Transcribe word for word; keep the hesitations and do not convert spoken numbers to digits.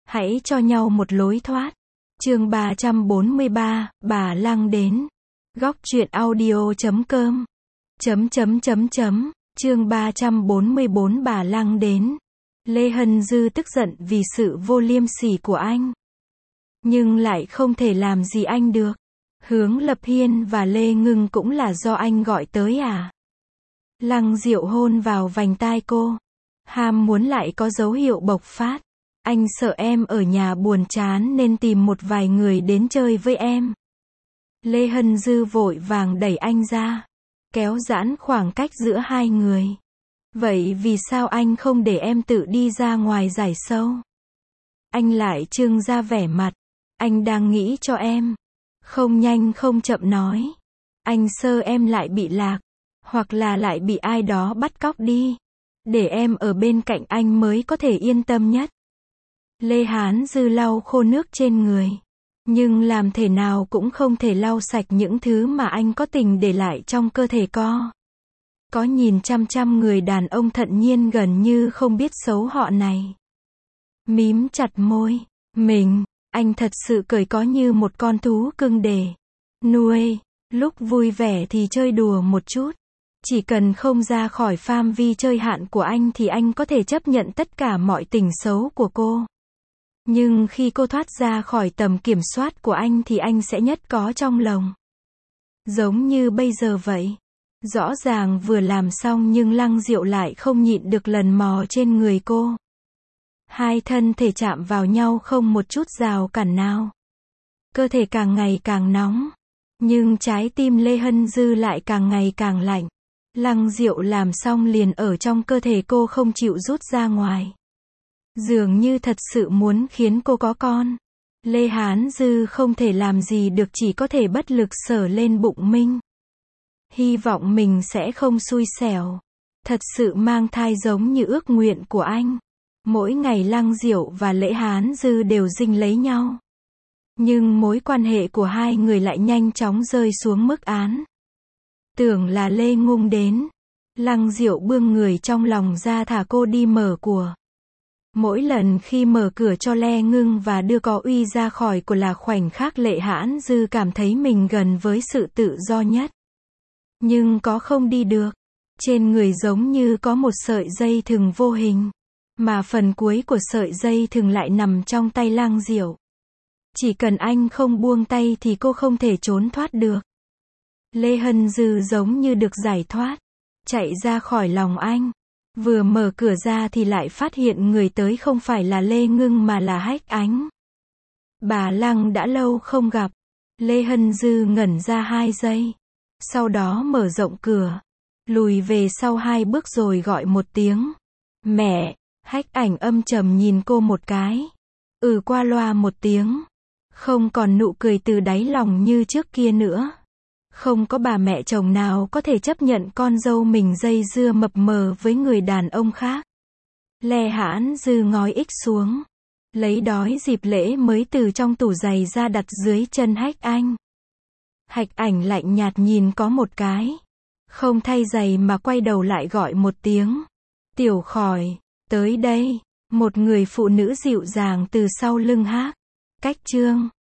Hãy cho nhau một lối thoát. Chương ba trăm bốn mươi ba, bà Lăng đến. Góc truyện audio chấm com. Chấm chấm chấm chấm. Chương ba trăm bốn mươi bốn bà Lăng đến. Lê Hân Dư tức giận vì sự vô liêm sỉ của anh. Nhưng lại không thể làm gì anh được. Hướng Lập Hiên và Lê Ngưng cũng là do anh gọi tới à? Lăng Diệu hôn vào vành tai cô. Ham muốn lại có dấu hiệu bộc phát. Anh sợ em ở nhà buồn chán nên tìm một vài người đến chơi với em. Lê Hân Dư vội vàng đẩy anh ra. Kéo giãn khoảng cách giữa hai người. Vậy vì sao anh không để em tự đi ra ngoài giải sâu? Anh lại trưng ra vẻ mặt. Anh đang nghĩ cho em. Không nhanh không chậm nói. Anh sợ em lại bị lạc. Hoặc là lại bị ai đó bắt cóc đi. Để em ở bên cạnh anh mới có thể yên tâm nhất. Lê Hán Dư lau khô nước trên người. Nhưng làm thế nào cũng không thể lau sạch những thứ mà anh có tình để lại trong cơ thể co. Có nhìn chăm chăm người đàn ông thận nhiên gần như không biết xấu họ này. Mím chặt môi. Mình, anh thật sự cười có như một con thú cưng để nuôi. Lúc vui vẻ thì chơi đùa một chút. Chỉ cần không ra khỏi phạm vi chơi hạn của anh thì anh có thể chấp nhận tất cả mọi tình xấu của cô. Nhưng khi cô thoát ra khỏi tầm kiểm soát của anh thì anh sẽ nhất có trong lòng. Giống như bây giờ vậy. Rõ ràng vừa làm xong nhưng Lăng Diệu lại không nhịn được lần mò trên người cô. Hai thân thể chạm vào nhau không một chút rào cản nào. Cơ thể càng ngày càng nóng. Nhưng trái tim Lê Hân Dư lại càng ngày càng lạnh. Lăng Diệu làm xong liền ở trong cơ thể cô không chịu rút ra ngoài. Dường như thật sự muốn khiến cô có con. Lê Hán Dư không thể làm gì được, chỉ có thể bất lực sờ lên bụng mình. Hy vọng mình sẽ không xui xẻo. Thật sự mang thai giống như ước nguyện của anh. Mỗi ngày Lăng Diệu và Lê Hán Dư đều dinh lấy nhau. Nhưng mối quan hệ của hai người lại nhanh chóng rơi xuống mức án. Tưởng là Lê Ngung đến. Lăng Diệu bươn người trong lòng ra thả cô đi mở của. Mỗi lần khi mở cửa cho Lê Ngưng và đưa Có Uy ra khỏi của là khoảnh khắc Lê Hán Dư cảm thấy mình gần với sự tự do nhất. Nhưng có không đi được. Trên người giống như có một sợi dây thừng vô hình. Mà phần cuối của sợi dây thừng lại nằm trong tay Lăng Diệu. Chỉ cần anh không buông tay thì cô không thể trốn thoát được. Lê Hân Dư giống như được giải thoát. Chạy ra khỏi lòng anh. Vừa mở cửa ra thì lại phát hiện người tới không phải là Lê Ngưng mà là Hách Ánh. Bà Lăng đã lâu không gặp. Lê Hân Dư ngẩn ra hai giây. Sau đó mở rộng cửa. Lùi về sau hai bước rồi gọi một tiếng. Mẹ. Hách Ảnh âm trầm nhìn cô một cái. Ừ qua loa một tiếng. Không còn nụ cười từ đáy lòng như trước kia nữa. Không có bà mẹ chồng nào có thể chấp nhận con dâu mình dây dưa mập mờ với người đàn ông khác. Lê Hán Dư ngói ích xuống. Lấy đói dịp lễ mới từ trong tủ giày ra đặt dưới chân Hách Anh. Hách Ảnh lạnh nhạt nhìn có một cái. Không thay giày mà quay đầu lại gọi một tiếng. Tiểu Khỏi, tới đây. Một người phụ nữ dịu dàng từ sau lưng Hách. Cách Trương.